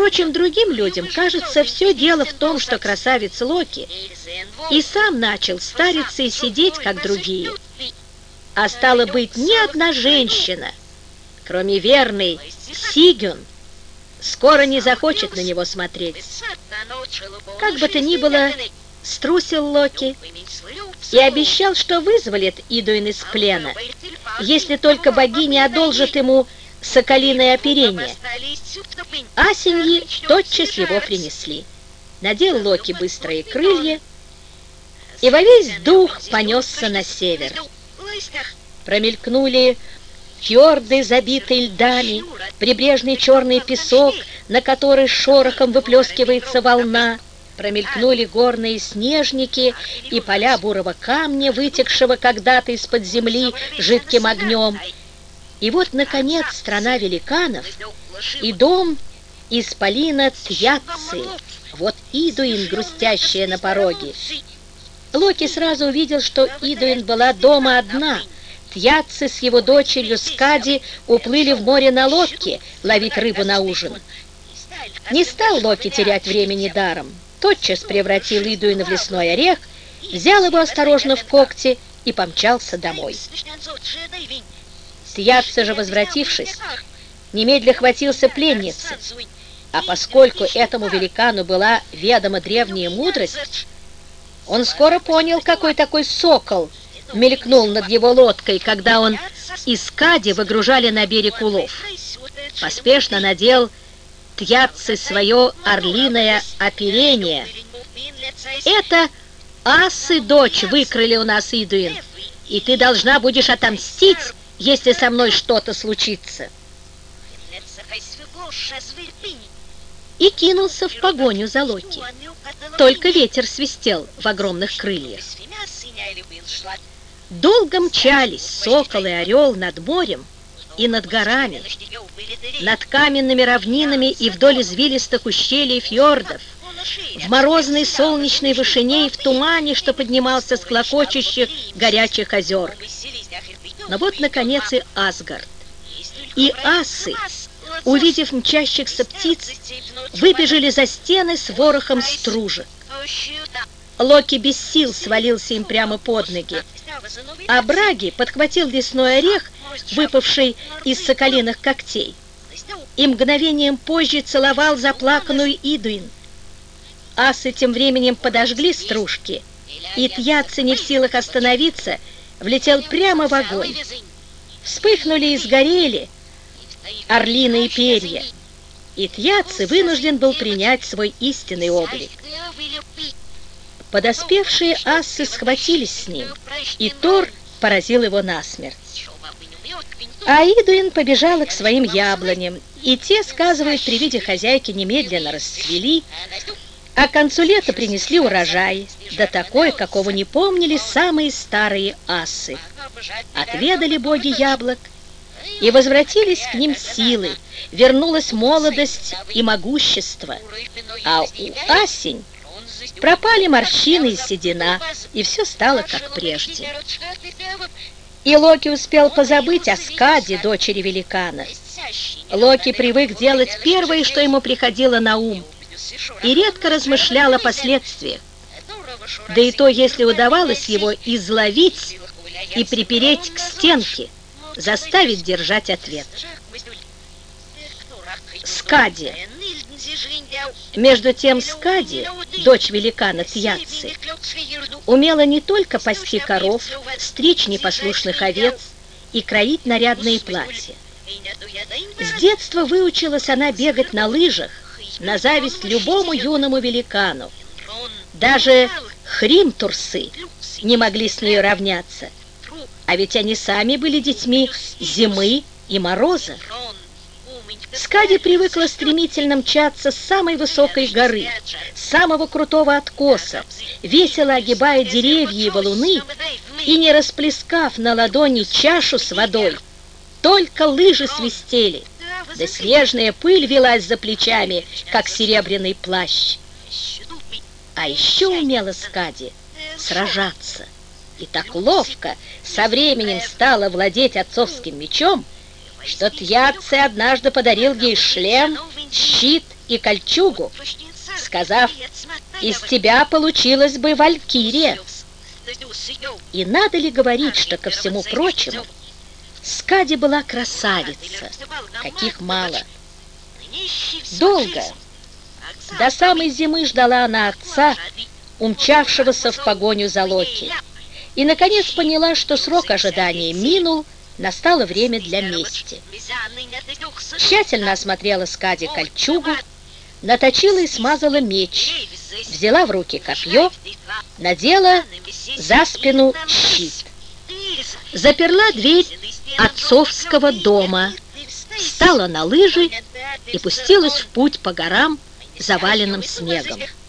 Впрочем, другим людям, кажется, все дело в том, что красавец Локи и сам начал стариться и сидеть, как другие. А стало быть, ни одна женщина, кроме верной Сигюн, скоро не захочет на него смотреть. Как бы то ни было, струсил Локи и обещал, что вызволит Идуин из плена, если только богиня одолжит ему соколиное оперение. Асеньи тотчас его принесли. Надел Локи быстрые крылья и во весь дух понесся на север. Промелькнули фьорды, забитые льдами, прибрежный черный песок, на который шорохом выплескивается волна, промелькнули горные снежники и поля бурого камня, вытекшего когда-то из-под земли жидким огнем. И вот, наконец, страна великанов и дом исполина Тьяцци, вот Идуин, грустящая на пороге. Локи сразу увидел, что Идуин была дома одна. Тьяцци с его дочерью Скади уплыли в море на лодке ловить рыбу на ужин. Не стал Локи терять времени даром. Тотчас превратил Идуина в лесной орех, взял его осторожно в когти и помчался домой. Тьяцци же, возвратившись, немедля хватился пленницы, а поскольку этому великану была ведома древняя мудрость, он скоро понял, какой такой сокол мелькнул над его лодкой, когда он из Скади выгружали на берег улов. Поспешно надел Тьяцци свое орлиное оперение. «Это асы, дочь, выкрали у нас, Идуин, и ты должна будешь отомстить, если со мной что-то случится». И кинулся в погоню за Локи. Только ветер свистел в огромных крыльях. Долго мчались сокол и орел над морем и над горами, над каменными равнинами и вдоль извилистых ущелий фьордов, в морозной солнечной вышине и в тумане, что поднимался с клокочущих горячих озер. Но вот, наконец, и Асгард. И асы, увидев мчащихся птиц, выбежали за стены с ворохом стружек. Локи без сил свалился им прямо под ноги, а Браги подхватил лесной орех, выпавший из соколиных когтей, и мгновением позже целовал заплаканную Идуин. Асы тем временем подожгли стружки, и Тьяцци, не в силах остановиться, влетел прямо в огонь. Вспыхнули и сгорели орлиные перья, и Тьяцци вынужден был принять свой истинный облик. Подоспевшие асы схватились с ним, и Тор поразил его насмерть. А Идуин побежала к своим яблоням, и те, сказывают, при виде хозяйки немедленно расцвели, а к концу лета принесли урожай, да такой, какого не помнили самые старые асы. Отведали боги яблок, и возвратились к ним силы, вернулась молодость и могущество, а у асень пропали морщины и седина, и все стало как прежде. И Локи успел позабыть о Скаде, дочери великана. Локи привык делать первое, что ему приходило на ум, и редко размышлял о последствиях. Да и то, если удавалось его изловить и припереть к стенке, заставить держать ответ. Скади. Между тем Скади, дочь великана Тьяцци, умела не только пасти коров, стричь непослушных овец и кроить нарядные платья. С детства выучилась она бегать на лыжах, на зависть любому юному великану. Даже хримтурсы не могли с нею равняться, а ведь они сами были детьми зимы и мороза. Скади привыкла стремительно мчаться с самой высокой горы, с самого крутого откоса, весело огибая деревья и валуны, и не расплескав на ладони чашу с водой, только лыжи свистели, да снежная пыль велась за плечами, как серебряный плащ. А еще умела Скади сражаться, и так ловко со временем стала владеть отцовским мечом, что Тьяцци однажды подарил ей шлем, щит и кольчугу, сказав: «Из тебя получилась бы валькирия». И надо ли говорить, что, ко всему прочему, Скади была красавица, каких мало. Долго, до самой зимы ждала она отца, умчавшегося в погоню за Локи, и, наконец, поняла, что срок ожидания минул, настало время для мести. Тщательно осмотрела Скади кольчугу, наточила и смазала меч, взяла в руки копье, надела за спину щит, заперла дверь отцовского дома, встала на лыжи и пустилась в путь по горам, заваленным снегом.